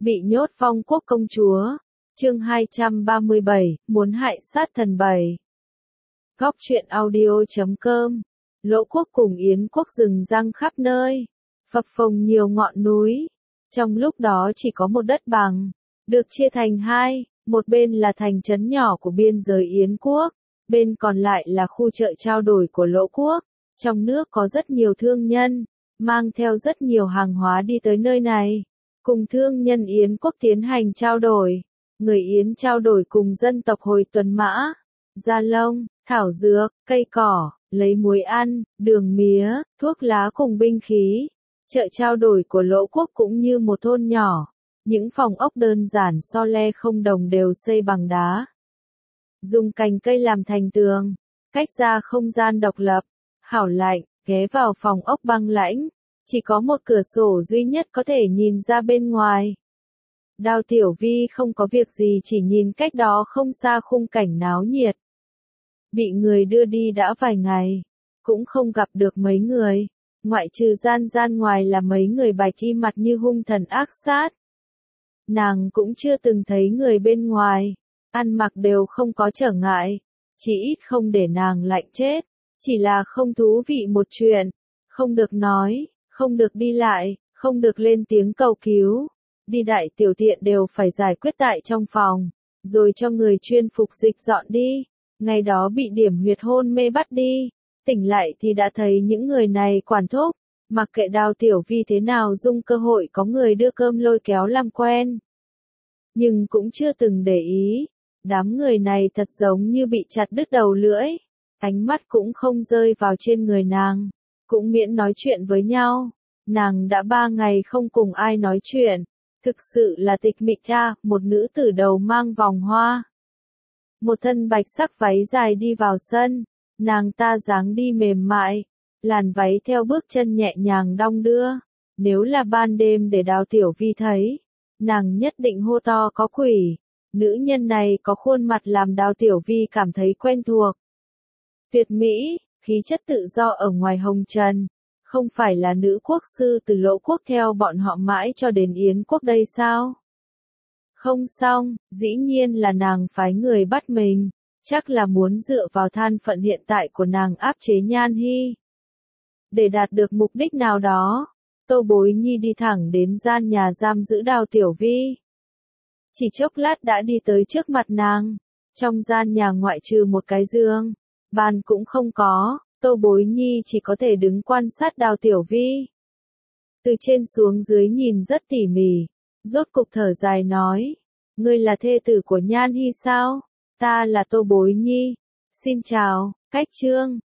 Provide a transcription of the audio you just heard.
Bị nhốt Phong Quốc công chúa. Chương 237, muốn hại sát thần 7. Góc truyện audio.com. Lỗ quốc cùng Yến quốc rừng răng khắp nơi, phập phồng nhiều ngọn núi. Trong lúc đó chỉ có một đất bằng, được chia thành hai, một bên là thành trấn nhỏ của biên giới Yến quốc, bên còn lại là khu chợ trao đổi của Lỗ quốc. Trong nước có rất nhiều thương nhân, mang theo rất nhiều hàng hóa đi tới nơi này, cùng thương nhân Yến quốc tiến hành trao đổi. Người Yến trao đổi cùng dân tộc Hồi Tuần Mã, da lông, thảo dược, cây cỏ, lấy muối ăn, đường mía, thuốc lá cùng binh khí. Chợ trao đổi của Lỗ quốc cũng như một thôn nhỏ, những phòng ốc đơn giản so le không đồng đều xây bằng đá, dùng cành cây làm thành tường, cách ra không gian độc lập, hảo lạnh. Ghé vào phòng ốc băng lãnh, chỉ có một cửa sổ duy nhất có thể nhìn ra bên ngoài. Đào Tiểu Vi không có việc gì chỉ nhìn cách đó không xa khung cảnh náo nhiệt. Bị người đưa đi đã vài ngày, cũng không gặp được mấy người, ngoại trừ gian ngoài là mấy người bạch y mặt như hung thần ác sát. Nàng cũng chưa từng thấy người bên ngoài, ăn mặc đều không có trở ngại, chỉ ít không để nàng lạnh chết. Chỉ là không thú vị một chuyện, không được nói, không được đi lại, không được lên tiếng cầu cứu. Đi đại tiểu tiện đều phải giải quyết tại trong phòng, rồi cho người chuyên phục dịch dọn đi. Ngày đó bị điểm huyệt hôn mê bắt đi, tỉnh lại thì đã thấy những người này quản thúc, mặc kệ Đào Tiểu Vi thế nào dung cơ hội có người đưa cơm lôi kéo làm quen. Nhưng cũng chưa từng để ý, đám người này thật giống như bị chặt đứt đầu lưỡi. Ánh mắt cũng không rơi vào trên người nàng, cũng miễn nói chuyện với nhau. Nàng đã 3 ngày không cùng ai nói chuyện, thực sự là tịch mịch cha. Một nữ tử đầu mang vòng hoa, một thân bạch sắc váy dài đi vào sân, nàng ta dáng đi mềm mại, làn váy theo bước chân nhẹ nhàng đong đưa. Nếu là ban đêm để Đào Tiểu Vi thấy, nàng nhất định hô to có quỷ. Nữ nhân này có khuôn mặt làm Đào Tiểu Vi cảm thấy quen thuộc. Tuyệt mỹ, khí chất tự do ở ngoài hồng trần, không phải là nữ quốc sư từ Lỗ quốc theo bọn họ mãi cho đến Yến quốc đây sao? Không xong, dĩ nhiên là nàng phái người bắt mình, chắc là muốn dựa vào thân phận hiện tại của nàng áp chế Nhan Hi. Để đạt được mục đích nào đó, Tô Bối Nhi đi thẳng đến gian nhà giam giữ Đào Tiểu Vi. Chỉ chốc lát đã đi tới trước mặt nàng, trong gian nhà ngoại trừ một cái giường, bàn cũng không có, Tô Bối Nhi chỉ có thể đứng quan sát Đào Tiểu Vi. Từ trên xuống dưới nhìn rất tỉ mỉ, rốt cục thở dài nói, ngươi là thê tử của Nhan Hi sao? Ta là Tô Bối Nhi. Xin chào, Cách Chương.